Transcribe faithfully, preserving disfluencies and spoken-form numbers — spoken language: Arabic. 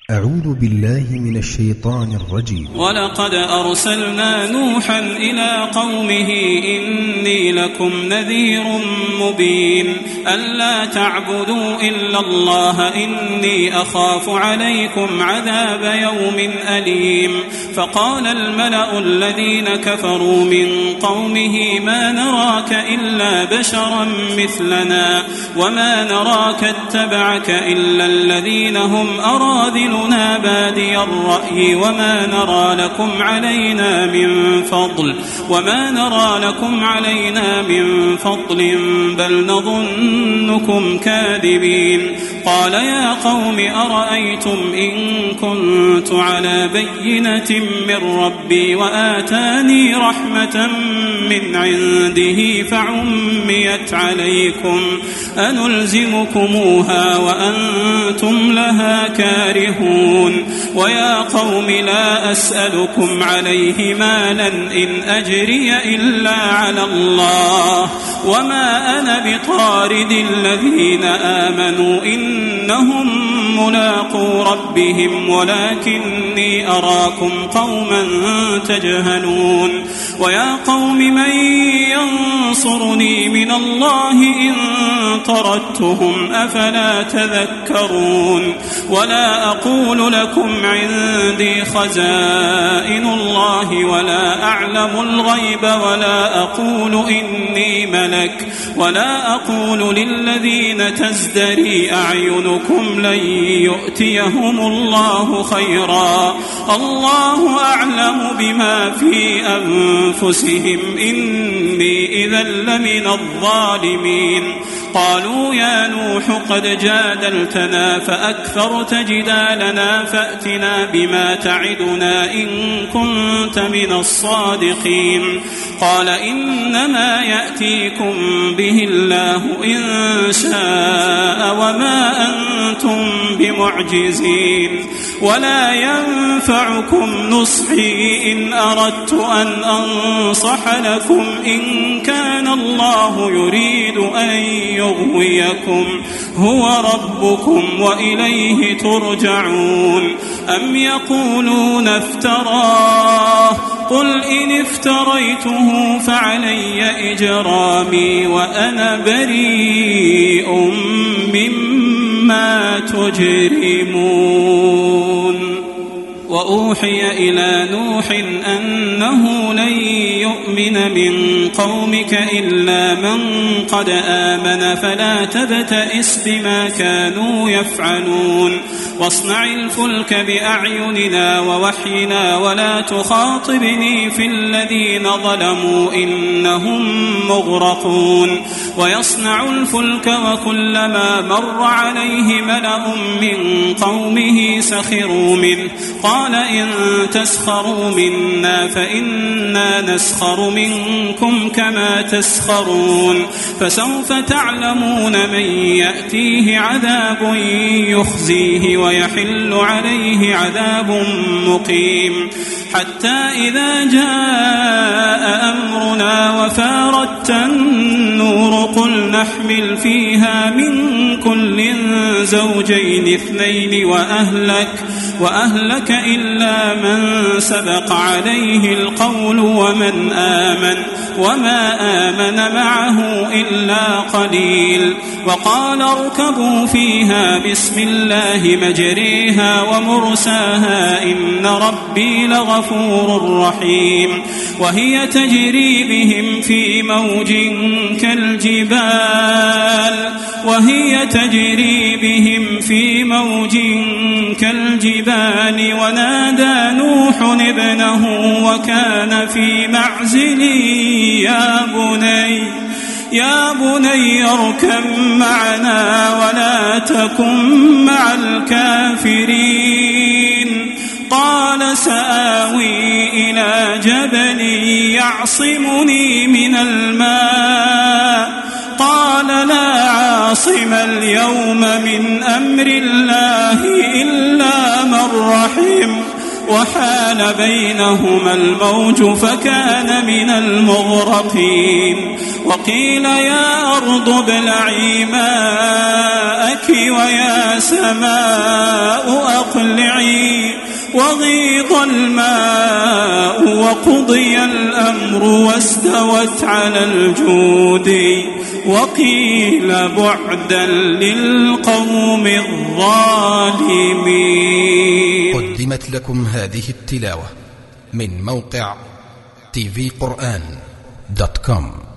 أعوذ بالله من الشيطان الرجيم. ولقد أرسلنا نوحا إلى قومه إني لكم نذير مبين ألا تعبدوا إلا الله إني أخاف عليكم عذاب يوم أليم. فقال الملأ الذين كفروا من قومه ما نراك إلا بشرا مثلنا وما نراك اتبعك إلا الذين هم أراذلنا بادي الرأي وما نرى لكم علينا من فضل وما نرى لكم علينا من فضل بل نظنكم كاذبين. قال يا قوم أرأيتم إن كنت على بينة من ربي وآتاني رحمة من عنده فعميت عليكم أنلزمكموها وأنتم لها كارهون. ويا قوم لا أسألكم عليه مالا إن أجري إلا على الله وما أنا بطارد الذين آمنوا إنهم ملاقو ربهم ولكني أراكم قوما تجهلون. ويا قوم من ينصرني من الله إن طردتهم أفلا تذكرون. ولا أقول لكم عندي خزائن الله ولا أعلم الغيب ولا أقول إني ملك ولا أقول للذين تزدري أعينكم لن يؤتيهم الله خيرا الله أعلم بما في أنفسهم إني إذا لمن الظالمين. قالوا يا نوح قد جادلتنا فأكثرت جدالنا فأتنا بما تعدنا إن كنت من الصادقين. قال إنما يأتيكم به الله إن شاء وما أنتم بمعجزين ولا ينفعكم نصحي إن أردت أن أنصح لكم إن كان الله يريد أن يغويكم هو ربكم وإليه ترجعون. أم يقولون افتراه قل إن افتريته فعلي إجرامي وأنا بريء مما تجرمون. وأوحي إلى نوح أنه لن يؤمن من قومك إلا من قد آمن فلا تبتئس بما كانوا يفعلون. واصنع الفلك بأعيننا ووحينا ولا تخاطبني في الذين ظلموا إنهم مغرقون. ويصنع الفلك وكلما مر عليه ملأ من قومه سخروا منه قال إن تسخروا منا فإنا نسخر منكم كما تسخرون. فسوف تعلمون من يأتيه عذاب يخزيه ويحل عليه عذاب مقيم. حتى إذا جاء أمرنا وفارت النور قل نحمل فيها من كل زوجين اثنين وأهلك وأهلك إلا من سبق عليه القول ومن آمن وما آمن معه إلا قليل. وقال اركبوا فيها بسم الله مجريها ومرساها إن ربي لغفور رحيم. وهي تجري بهم في موج كالجبال وهي تجري بهم في موج كالجبال ونادى نوح ابنه وكان في معزل يا بني يا بني اركب معنا ولا تكن مع الكافرين. قال سآوي إلى جبل يعصمني من الماء قال لا عاصم اليوم من أمر الله إلا من رحم وحال بينهما الموج فكان من المغرقين. وقيل يا أرض ابلعي ماءك ويا سماء أقلعي السعي وغيض الماء وقضي الأمر واستوت على الجود وقيل بعدا للقوم الظالمين. قدمت لكم هذه التلاوة من موقع تي في قرآن دوت كوم.